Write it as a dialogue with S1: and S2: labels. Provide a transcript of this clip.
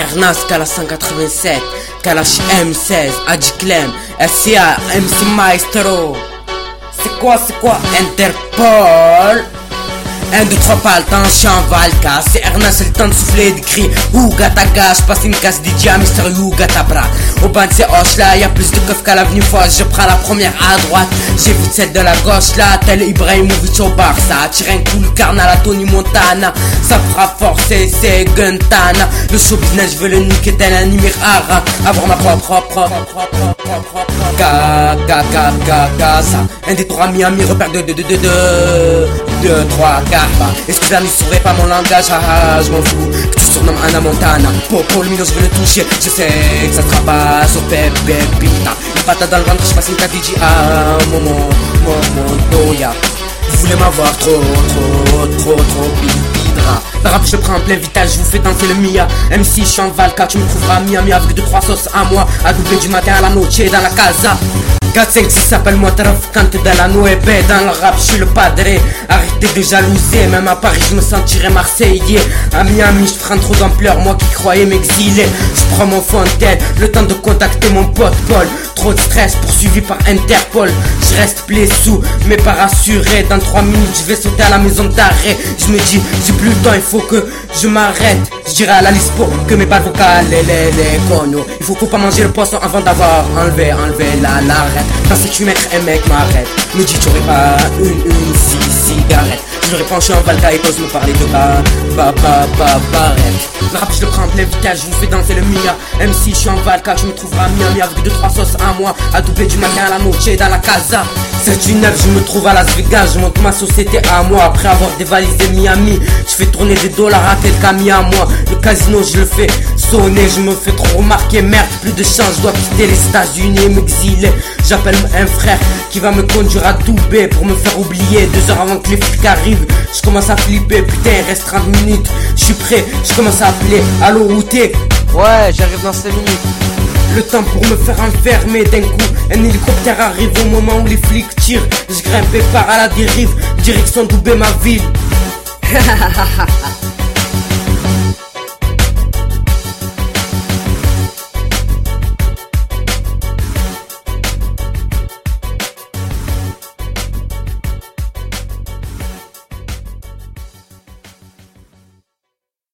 S1: Ernas, Kala 187, Kalash M16, Adjiclem, SCA, MC Maestro. C'est quoi, Interpol? 1, 2, 3, pas le temps, je suis en Valka. C'est Ernas, c'est le temps de souffler et de crier Ouga ta gage, je passe une casse DJ à Mister Ouga ta bras. Au bas de ces hoches là, y'a plus de keufs qu'à l'avenue Foch. Je prends la première à droite, j'évite celle de la gauche là. Tel Ibrahimovic au Barça, tire un coup le carnal à Tony Montana. Ça fera forcer, c'est Guntana. Le show business, je veux le niquer tel un Imirara. Avoir ma propre Gaza. 1 des 3 Miami, repère 2, 3, 4. Excusez-moi, ne saurais pas mon langage, je m'en fous. Que tu surnommes Anna Montana. Pour le minot, je veux le toucher. Je sais que ça sera pas sur Pepe Pita. Une patate dans le ventre, je passe une KDJ à Montoya. Vous voulez m'avoir trop bidra. Le rap je prends en plein vitesse, je vous fais danser le Mia. MC je suis en Valka, tu me trouveras à Miami avec 2-3 sauces à moi. À doubler du matin à la noche dans la casa. 4, 5, 6 s'appelle-moi traficante de la Noé. Dans le rap je suis le padré. Arrêtez de jalouser, même à Paris je me sentirais marseillais. À Miami je prends trop d'ampleur, moi qui croyais m'exiler. Je prends mon fontaine, le temps de contacter mon pote Paul. Trop de stress, poursuivi par Interpol. Je reste sous, mais pas rassuré. Dans 3 minutes je vais sauter à la maison d'arrêt. Je me dis, j'ai plus le temps, il faut que je m'arrête. Je dirais à la Lispo que mes balles vocales, les cognos. Il faut pas manger le poisson avant d'avoir enlevé l'arête. Dans 7-8 mètres, un mec m'arrête. Me dit, tu aurais pas une cigarette. Je réponds, je suis en Valka et pose me parler de barrette. Le rap, je le prends en plein vitesse, je vous fais danser le Mia. MC, je suis en Valka, tu me trouveras à Miami avec 2-3 sauces à moi. À doubler du matin à la noche dans la casa. 7-8-9, je me trouve à Las Vegas, je monte ma société à moi. Après avoir dévalisé Miami, je fais tourner des dollars à quelques amis à moi. Le casino, je le fais sonner, je me fais trop remarquer. Merde, plus de chance, je dois quitter les États-Unis et m'exiler. J'appelle un frère qui va me conduire à Dubaï pour me faire oublier. 2 heures avant que les flics arrivent, je commence à flipper. Putain, il reste 30 minutes, je suis prêt, je commence à appeler. Allô, où t'es?
S2: Ouais, j'arrive dans 5 minutes.
S1: Le temps pour me faire enfermer d'un coup. Un hélicoptère arrive au moment où les flics tirent. Je grimpe et pars à la dérive, direction Dubaï ma ville.